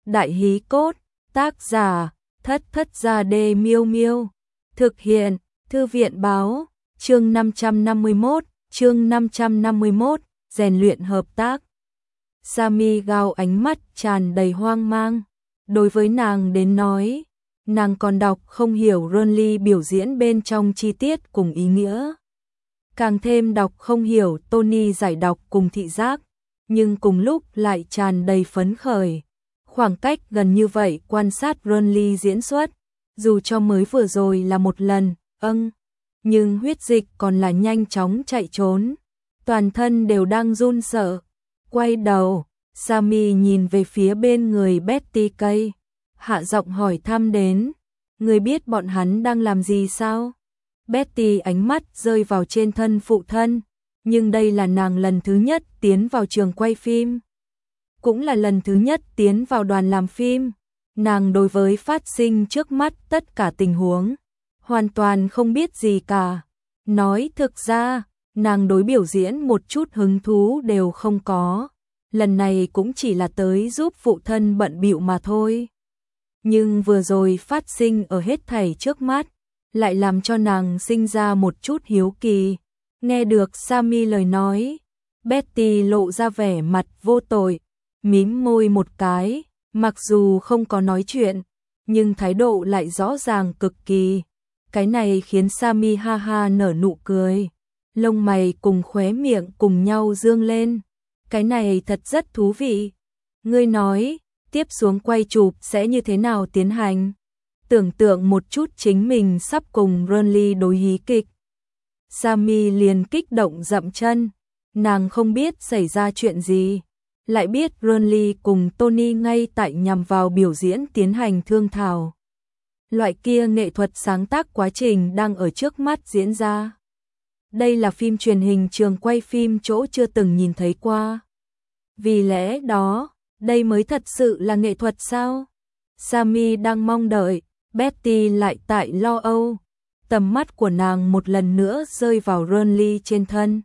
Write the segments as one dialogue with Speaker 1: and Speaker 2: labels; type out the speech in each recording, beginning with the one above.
Speaker 1: Đại hí cốt, tác giả, Thất Thất Gia Đê Miêu Miêu. Thực hiện, Thư viện báo, chương 551, rèn luyện hợp tác. Sami Gao ánh mắt tràn đầy hoang mang. Đối với nàng đến nói, nàng còn đọc không hiểu Renly biểu diễn bên trong chi tiết cùng ý nghĩa. Càng thêm đọc không hiểu Tony giải đọc cùng thị giác, nhưng cùng lúc lại tràn đầy phấn khởi. Khoảng cách gần như vậy quan sát Renly diễn xuất, dù cho mới vừa rồi là một lần, nhưng huyết dịch còn là nhanh chóng chạy trốn. Toàn thân đều đang run sợ. Quay đầu, Sami nhìn về phía bên người Betty Kay, hạ giọng hỏi thăm đến, người biết bọn hắn đang làm gì sao? Betty ánh mắt rơi vào trên thân phụ thân, nhưng đây là nàng lần thứ nhất tiến vào trường quay phim. Cũng là lần thứ nhất tiến vào đoàn làm phim. Nàng đối với phát sinh trước mắt tất cả tình huống hoàn toàn không biết gì cả. Nói thực ra, nàng đối biểu diễn một chút hứng thú đều không có. Lần này cũng chỉ là tới giúp phụ thân bận bịu mà thôi. Nhưng vừa rồi phát sinh ở hết thảy trước mắt, lại làm cho nàng sinh ra một chút hiếu kỳ. Nghe được Sami lời nói, Betty lộ ra vẻ mặt vô tội, mím môi một cái, mặc dù không có nói chuyện, nhưng thái độ lại rõ ràng cực kỳ. Cái này khiến Sami ha ha nở nụ cười, lông mày cùng khóe miệng cùng nhau dương lên. Cái này thật rất thú vị. Ngươi nói, tiếp xuống quay chụp sẽ như thế nào tiến hành? Tưởng tượng một chút chính mình sắp cùng Renly đối hí kịch. Sami liền kích động dậm chân, nàng không biết xảy ra chuyện gì, lại biết Renly cùng Tony ngay tại nhằm vào biểu diễn tiến hành thương thảo. Loại kia nghệ thuật sáng tác quá trình đang ở trước mắt diễn ra. Đây là phim truyền hình trường quay phim chỗ chưa từng nhìn thấy qua. Vì lẽ đó, đây mới thật sự là nghệ thuật sao? Sami đang mong đợi, Betty lại tại lo âu. Tầm mắt của nàng một lần nữa rơi vào Renly trên thân.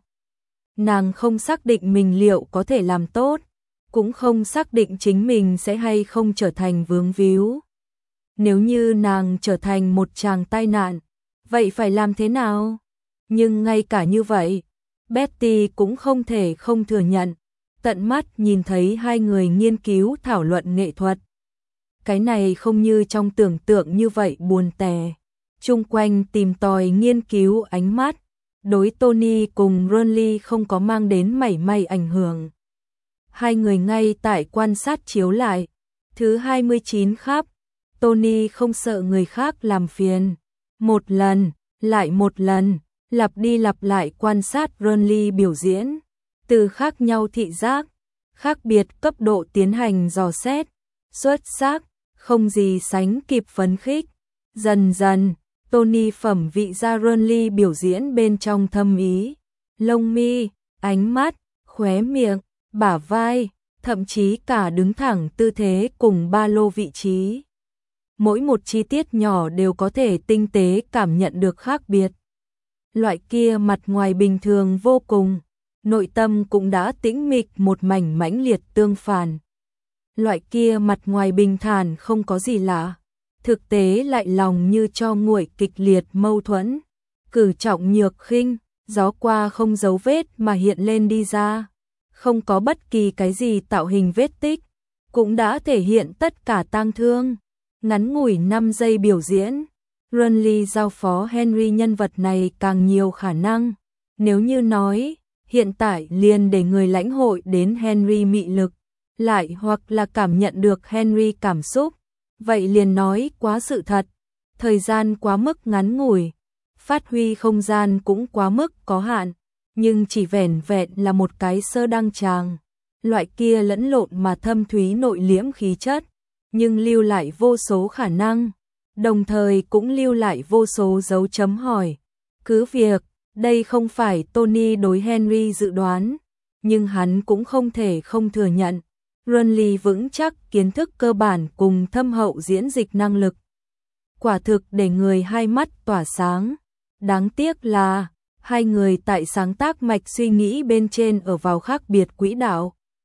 Speaker 1: Nàng không xác định mình liệu có thể làm tốt, cũng không xác định chính mình sẽ hay không trở thành vướng víu. Nếu như nàng trở thành một chàng tai nạn, vậy phải làm thế nào? Nhưng ngay cả như vậy, Betty cũng không thể không thừa nhận, tận mắt nhìn thấy hai người nghiên cứu thảo luận nghệ thuật. Cái này không như trong tưởng tượng như vậy buồn tẻ. Chung quanh tìm tòi nghiên cứu ánh mắt, đối Tony cùng Renly không có mang đến mảy may ảnh hưởng. Hai người ngay tại quan sát chiếu lại. Thứ 29 khắp, Tony không sợ người khác làm phiền. Một lần, lại một lần, lặp đi lặp lại quan sát Renly biểu diễn. Từ khác nhau thị giác, khác biệt cấp độ tiến hành dò xét. Xuất sắc, không gì sánh kịp phấn khích. Dần dần, Tony phẩm vị ra Renly biểu diễn bên trong thâm ý. Lông mi, ánh mắt, khóe miệng, bả vai, thậm chí cả đứng thẳng tư thế cùng ba lô vị trí. Mỗi một chi tiết nhỏ đều có thể tinh tế cảm nhận được khác biệt. Loại kia mặt ngoài bình thường vô cùng, nội tâm cũng đã tĩnh mịch một mảnh mãnh liệt tương phản. Loại kia mặt ngoài bình thản không có gì lạ, thực tế lại lòng như cho nguội kịch liệt mâu thuẫn. Cử trọng nhược khinh, gió qua không dấu vết mà hiện lên đi ra. Không có bất kỳ cái gì tạo hình vết tích, cũng đã thể hiện tất cả tang thương. Ngắn ngủi 5 giây biểu diễn, Renly giao phó Henry nhân vật này càng nhiều khả năng. Nếu như nói, hiện tại liền để người lãnh hội đến Henry mị lực, lại hoặc là cảm nhận được Henry cảm xúc, vậy liền nói quá sự thật. Thời gian quá mức ngắn ngủi, phát huy không gian cũng quá mức có hạn, nhưng chỉ vẻn vẹn là một cái sơ đăng tràng. Loại kia lẫn lộn mà thâm thúy nội liễm khí chất, nhưng lưu lại vô số khả năng, đồng thời cũng lưu lại vô số dấu chấm hỏi. Cứ việc, đây không phải Tony đối Henry dự đoán, nhưng hắn cũng không thể không thừa nhận. Renly vững chắc kiến thức cơ bản cùng thâm hậu diễn dịch năng lực. Quả thực để người hai mắt tỏa sáng. Đáng tiếc là, hai người tại sáng tác mạch suy nghĩ bên trên ở vào khác biệt quỹ đạo.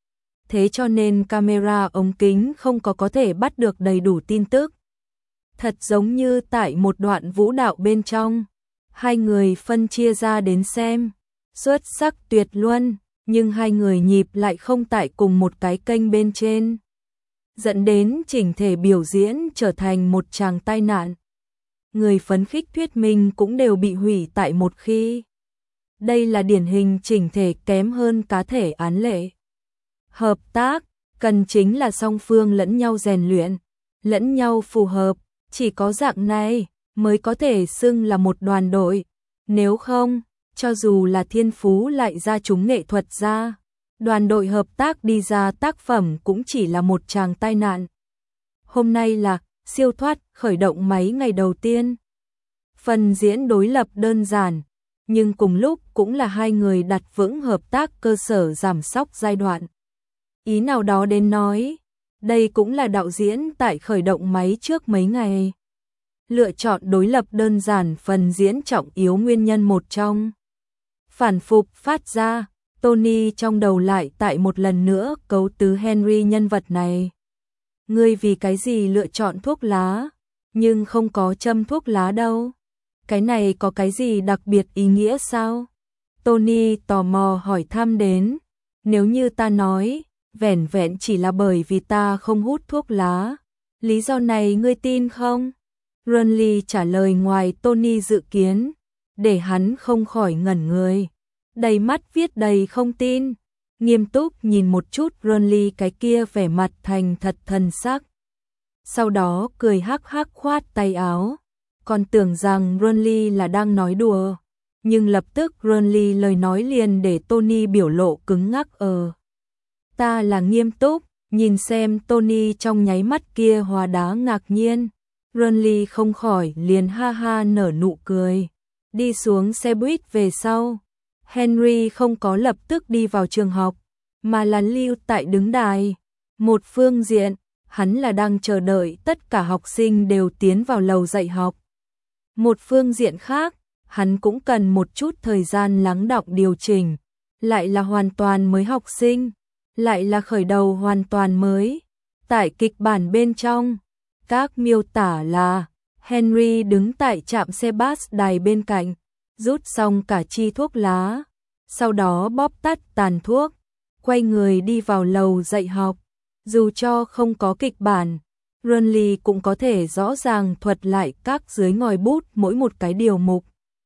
Speaker 1: thế cho nên camera ống kính không có thể bắt được đầy đủ tin tức. Thật giống như tại một đoạn vũ đạo bên trong, hai người phân chia ra đến xem, xuất sắc tuyệt luân, nhưng hai người nhịp lại không tại cùng một cái kênh bên trên, dẫn đến chỉnh thể biểu diễn trở thành một tràng tai nạn. Người phấn khích thuyết minh cũng đều bị hủy tại một khi. Đây là điển hình chỉnh thể kém hơn cá thể án lệ. Hợp tác, cần chính là song phương lẫn nhau rèn luyện, lẫn nhau phù hợp, chỉ có dạng này mới có thể xưng là một đoàn đội. Nếu không, cho dù là thiên phú lại ra chúng nghệ thuật ra, đoàn đội hợp tác đi ra tác phẩm cũng chỉ là một tràng tai nạn. Hôm nay là siêu thoát khởi động máy ngày đầu tiên. Phần diễn đối lập đơn giản, nhưng cùng lúc cũng là hai người đặt vững hợp tác cơ sở giảm sóc giai đoạn. Ý nào đó đến nói, đây cũng là đạo diễn tại khởi động máy trước mấy ngày. Lựa chọn đối lập đơn giản phần diễn trọng yếu nguyên nhân một trong. Phản phục phát ra, Tony trong đầu lại tại một lần nữa cấu tứ Henry nhân vật này. Ngươi vì cái gì lựa chọn thuốc lá, nhưng không có châm thuốc lá đâu? Cái này có cái gì đặc biệt ý nghĩa sao? Tony tò mò hỏi thăm đến. Nếu như ta nói, vẻn vẹn chỉ là bởi vì ta không hút thuốc lá, lý do này ngươi tin không? Ronly trả lời ngoài Tony dự kiến, để hắn không khỏi ngẩn người. Đầy mắt viết đầy không tin, nghiêm túc nhìn một chút Ronly cái kia vẻ mặt thành thật thần sắc. Sau đó cười hắc hắc khoát tay áo, còn tưởng rằng Ronly là đang nói đùa, nhưng lập tức Ronly lời nói liền để Tony biểu lộ cứng ngắc. Ta là nghiêm túc, nhìn xem Tony trong nháy mắt kia hóa đá ngạc nhiên. Ronly không khỏi liền ha ha nở nụ cười. Đi xuống xe buýt về sau, Henry không có lập tức đi vào trường học, mà là lưu tại đứng đài. Một phương diện, hắn là đang chờ đợi tất cả học sinh đều tiến vào lầu dạy học. Một phương diện khác, hắn cũng cần một chút thời gian lắng đọng điều chỉnh, lại là hoàn toàn mới học sinh, lại là khởi đầu hoàn toàn mới. Tại kịch bản bên trong, các miêu tả là Henry đứng tại trạm xe bus đài bên cạnh, rút xong cả chi thuốc lá, sau đó bóp tắt tàn thuốc, quay người đi vào lầu dạy học. Dù cho không có kịch bản, Ronly cũng có thể rõ ràng thuật lại các dưới ngòi bút mỗi một cái điều mục.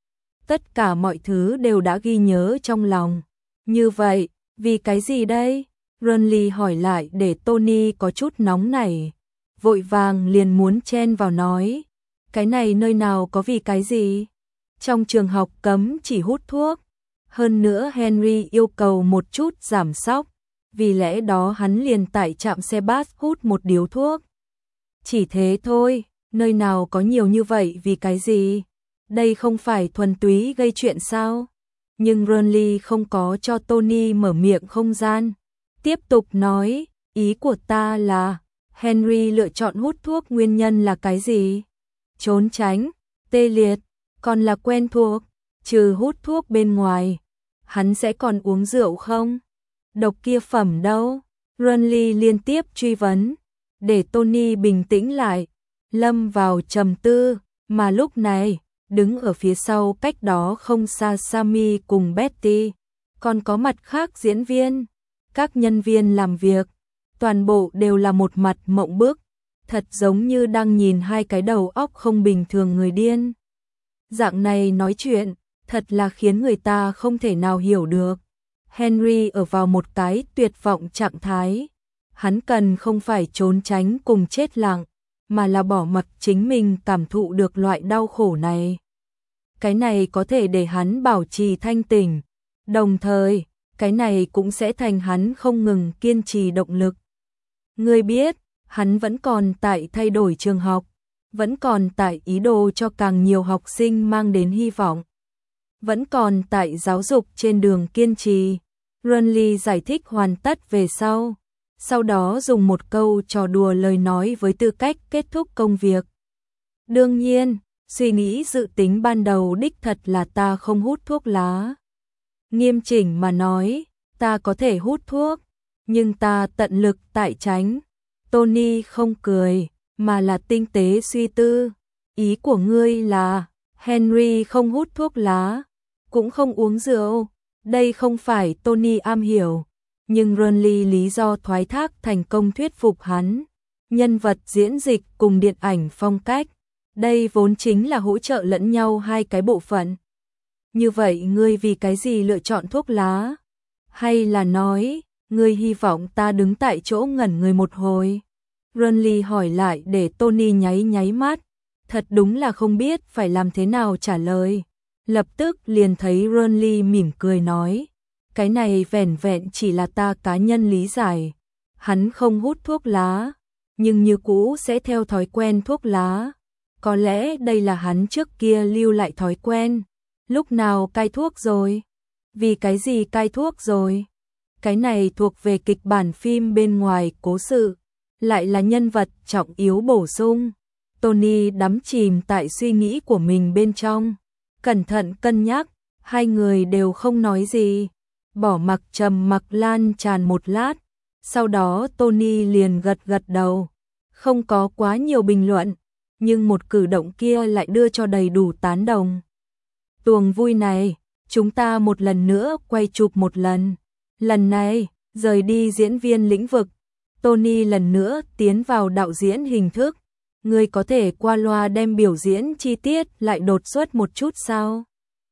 Speaker 1: Tất cả mọi thứ đều đã ghi nhớ trong lòng. Như vậy, vì cái gì đây? Ronly hỏi lại để Tony có chút nóng nảy, vội vàng liền muốn chen vào nói. Cái này nơi nào có vì cái gì? Trong trường học cấm chỉ hút thuốc. Hơn nữa Henry yêu cầu một chút giảm sóc, vì lẽ đó hắn liền tại trạm xe bus hút một điếu thuốc. Chỉ thế thôi, nơi nào có nhiều như vậy vì cái gì? Đây không phải thuần túy gây chuyện sao? Nhưng Ronly không có cho Tony mở miệng không gian. Tiếp tục nói, ý của ta là, Henry lựa chọn hút thuốc nguyên nhân là cái gì? Trốn tránh, tê liệt, còn là quen thuộc, trừ hút thuốc bên ngoài. Hắn sẽ còn uống rượu không? Độc kia phẩm đâu? Ronly liên tiếp truy vấn, để Tony bình tĩnh lại, lâm vào trầm tư, mà lúc này, đứng ở phía sau cách đó không xa Sammy cùng Betty, còn có mặt khác diễn viên, các nhân viên làm việc, toàn bộ đều là một mặt mộng bức, thật giống như đang nhìn hai cái đầu óc không bình thường người điên. Dạng này nói chuyện, thật là khiến người ta không thể nào hiểu được. Henry ở vào một cái tuyệt vọng trạng thái. Hắn cần không phải trốn tránh cùng chết lặng, mà là bỏ mặc chính mình cảm thụ được loại đau khổ này. Cái này có thể để hắn bảo trì thanh tỉnh. Đồng thời, cái này cũng sẽ thành hắn không ngừng kiên trì động lực. Ngươi biết, hắn vẫn còn tại thay đổi trường học, vẫn còn tại ý đồ cho càng nhiều học sinh mang đến hy vọng, vẫn còn tại giáo dục trên đường kiên trì. Ronly giải thích hoàn tất về sau đó dùng một câu trò đùa lời nói với tư cách kết thúc công việc. Đương nhiên, suy nghĩ dự tính ban đầu đích thật là ta không hút thuốc lá. Nghiêm chỉnh mà nói, ta có thể hút thuốc, nhưng ta tận lực tại tránh. Tony không cười, mà là tinh tế suy tư. Ý của ngươi là, Henry không hút thuốc lá, cũng không uống rượu. Đây không phải Tony am hiểu, nhưng Renly lý do thoái thác thành công thuyết phục hắn. Nhân vật diễn dịch cùng điện ảnh phong cách, đây vốn chính là hỗ trợ lẫn nhau hai cái bộ phận. Như vậy ngươi vì cái gì lựa chọn thuốc lá? Hay là nói, ngươi hy vọng ta đứng tại chỗ ngẩn người một hồi? Renly hỏi lại để Tony nháy nháy mắt, thật đúng là không biết phải làm thế nào trả lời. Lập tức liền thấy Renly mỉm cười nói, cái này vẻn vẹn chỉ là ta cá nhân lý giải. Hắn không hút thuốc lá, nhưng như cũ sẽ theo thói quen thuốc lá. Có lẽ đây là hắn trước kia lưu lại thói quen. Lúc nào cai thuốc rồi? Vì cái gì cai thuốc rồi? Cái này thuộc về kịch bản phim bên ngoài cố sự, lại là nhân vật trọng yếu bổ sung. Tony đắm chìm tại suy nghĩ của mình bên trong, cẩn thận cân nhắc, hai người đều không nói gì, bỏ mặc trầm mặc lan tràn một lát, sau đó Tony liền gật gật đầu, không có quá nhiều bình luận, nhưng một cử động kia lại đưa cho đầy đủ tán đồng. Tuồng vui này, chúng ta một lần nữa quay chụp một lần, lần này, rời đi diễn viên lĩnh vực, Tony lần nữa tiến vào đạo diễn hình thức. Ngươi có thể qua loa đem biểu diễn chi tiết lại đột xuất một chút sao?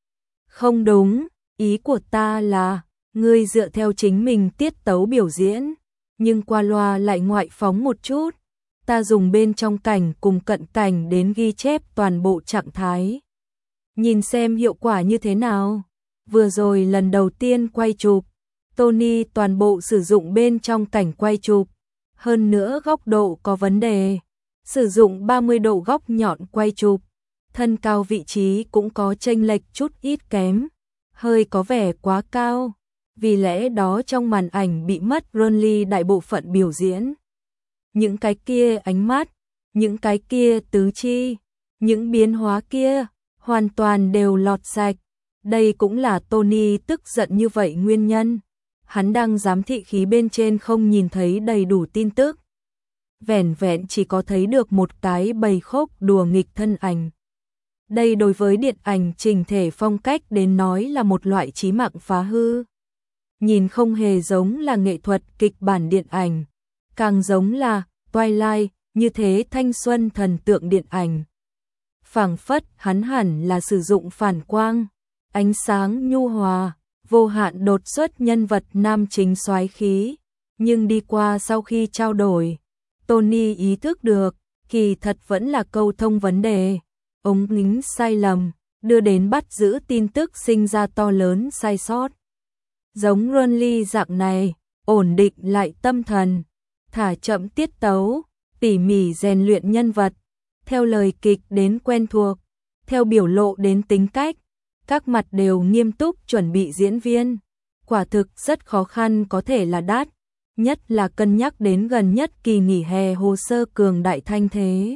Speaker 1: Không đúng, ý của ta là, ngươi dựa theo chính mình tiết tấu biểu diễn, nhưng qua loa lại ngoại phóng một chút. Ta dùng bên trong cảnh cùng cận cảnh đến ghi chép toàn bộ trạng thái. Nhìn xem hiệu quả như thế nào. Vừa rồi lần đầu tiên quay chụp, Tony toàn bộ sử dụng bên trong cảnh quay chụp, hơn nữa góc độ có vấn đề. Sử dụng 30 độ góc nhọn quay chụp, thân cao vị trí cũng có chênh lệch chút ít kém, hơi có vẻ quá cao, vì lẽ đó trong màn ảnh bị mất Renly đại bộ phận biểu diễn. Những cái kia ánh mắt, những cái kia tứ chi, những biến hóa kia, hoàn toàn đều lọt sạch. Đây cũng là Tony tức giận như vậy nguyên nhân. Hắn đang giám thị khí bên trên không nhìn thấy đầy đủ tin tức. Vẻn vẹn chỉ có thấy được một cái bầy khốc đùa nghịch thân ảnh. Đây đối với điện ảnh trình thể phong cách đến nói là một loại chí mạng phá hư. Nhìn không hề giống là nghệ thuật kịch bản điện ảnh, càng giống là Twilight, như thế thanh xuân thần tượng điện ảnh. Phảng phất hắn hẳn là sử dụng phản quang, ánh sáng nhu hòa, vô hạn đột xuất nhân vật nam chính soái khí, nhưng đi qua sau khi trao đổi, Tony ý thức được, kỳ thật vẫn là câu thông vấn đề, ống kính sai lầm, đưa đến bắt giữ tin tức sinh ra to lớn sai sót. Giống Renly dạng này, ổn định lại tâm thần, thả chậm tiết tấu, tỉ mỉ rèn luyện nhân vật, theo lời kịch đến quen thuộc, theo biểu lộ đến tính cách, các mặt đều nghiêm túc chuẩn bị diễn viên. Quả thực rất khó khăn, có thể là đắt, nhất là cân nhắc đến gần nhất kỳ nghỉ hè hồ sơ cường đại thanh thế.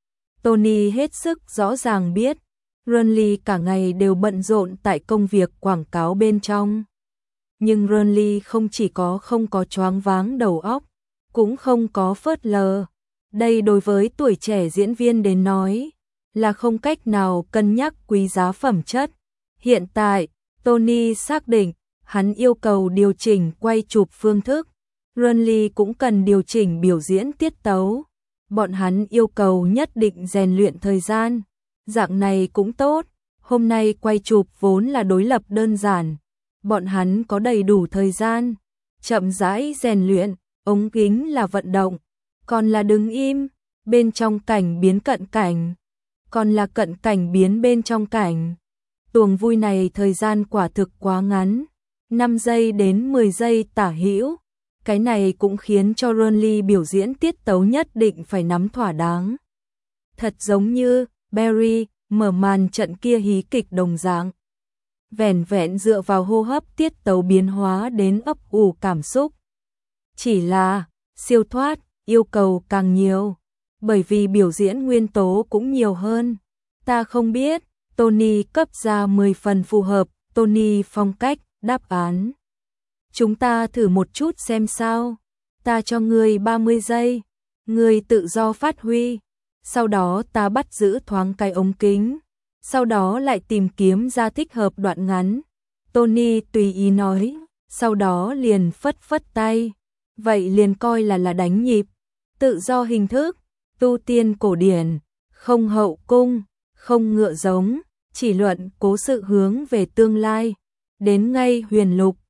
Speaker 1: Tony hết sức rõ ràng biết, Renly cả ngày đều bận rộn tại công việc quảng cáo bên trong. Nhưng Renly không chỉ không có choáng váng đầu óc, cũng không có phớt lờ. Đây đối với tuổi trẻ diễn viên đến nói, là không cách nào cân nhắc quý giá phẩm chất. Hiện tại, Tony xác định, hắn yêu cầu điều chỉnh quay chụp phương thức. Renly cũng cần điều chỉnh biểu diễn tiết tấu. Bọn hắn yêu cầu nhất định rèn luyện thời gian. Dạng này cũng tốt, hôm nay quay chụp vốn là đối lập đơn giản. Bọn hắn có đầy đủ thời gian, chậm rãi rèn luyện, ống kính là vận động, còn là đứng im, bên trong cảnh biến cận cảnh, còn là cận cảnh biến bên trong cảnh. Tuồng vui này thời gian quả thực quá ngắn, 5 giây đến 10 giây tả hữu. Cái này cũng khiến cho Renly biểu diễn tiết tấu nhất định phải nắm thỏa đáng. Thật giống như Barry mở màn trận kia hí kịch đồng dạng. Vẻn vẹn dựa vào hô hấp tiết tấu biến hóa đến ấp ủ cảm xúc. Chỉ là siêu thoát, yêu cầu càng nhiều, bởi vì biểu diễn nguyên tố cũng nhiều hơn. Ta không biết, Tony cấp ra 10 phần phù hợp, Tony phong cách, đáp án. Chúng ta thử một chút xem sao. Ta cho ngươi 30 giây. Ngươi tự do phát huy. Sau đó ta bắt giữ thoáng cái ống kính. Sau đó lại tìm kiếm ra thích hợp đoạn ngắn. Tony tùy ý nói. Sau đó liền phất phất tay. Vậy liền coi là đánh nhịp. Tự do hình thức. Tu tiên cổ điển. Không hậu cung. Không ngựa giống. Chỉ luận cố sự hướng về tương lai. Đến ngay huyền lục.